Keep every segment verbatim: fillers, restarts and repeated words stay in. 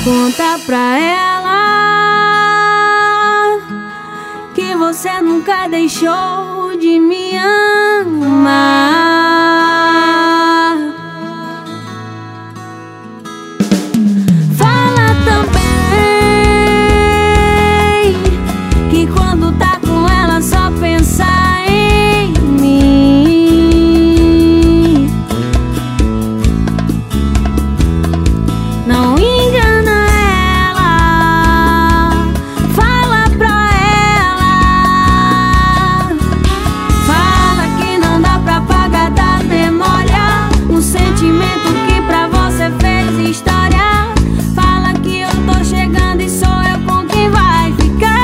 Conta pra ela que você nunca deixou de me amar. Fala também que quando tá com ela só pensa em mim. Não engana ela, fala pra ela. Fala que não dá pra apagar da memória um sentimento que pra você fez história. Fala que eu tô chegando e sou eu com quem vai ficar.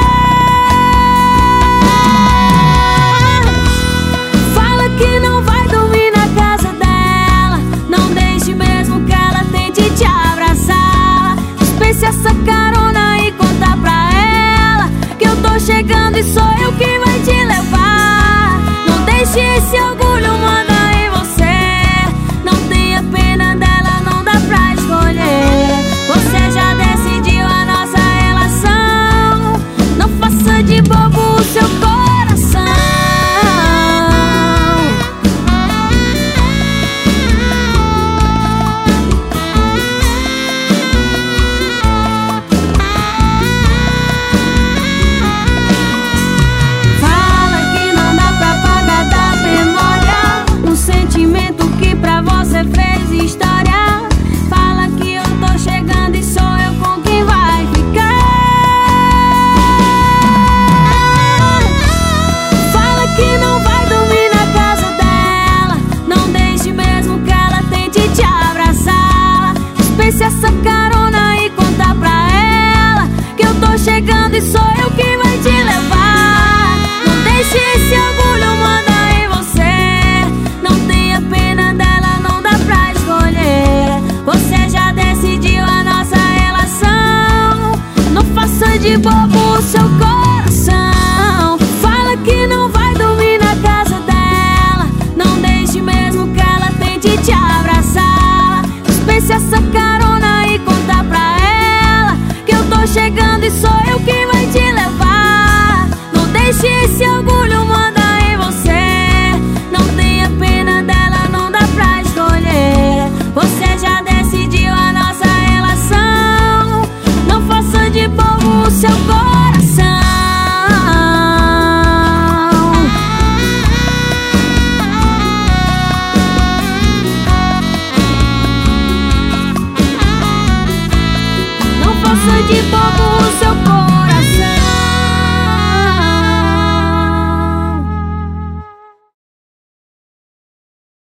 Fala que não vai dormir na casa dela, não deixe mesmo que ela tente te abraçar. Dispense essa carona e conta pra ela que eu tô chegando e sou eu quem vai te levar. Não deixe esse orgulho mandar em você, não tenha pena dela, não dá pra escolher. Você já decidiu a nossa relação, não faça de bobo o seu coração. Fala que não dá pra apagar da memória um sentimento que pra você fez história. Fala que eu tô chegando e sou eu com quem vai ficar. Fala que não vai dormir na casa dela, não deixe mesmo que ela tente te abraçar. Dispense essa carona e conta pra ela que eu tô chegando e sou eu quem vai te levar. Não deixe esse orgulho mandar em você, não tenha pena dela, não dá pra escolher. Você já decidiu a nossa relação, não faça de bobo o seu coração. Fala que não vai dormir na casa dela, não deixe mesmo que ela tente te abraçar. Dispense essa carona e conta pra ela que eu tô chegando e sou eu quem vai te levar. Não deixe esse orgulho mandar em você, não tenha pena dela, não dá pra escolher. Você já decidiu a nossa relação, não faça de bobo o seu coração. Não faça de bobo o seu coração.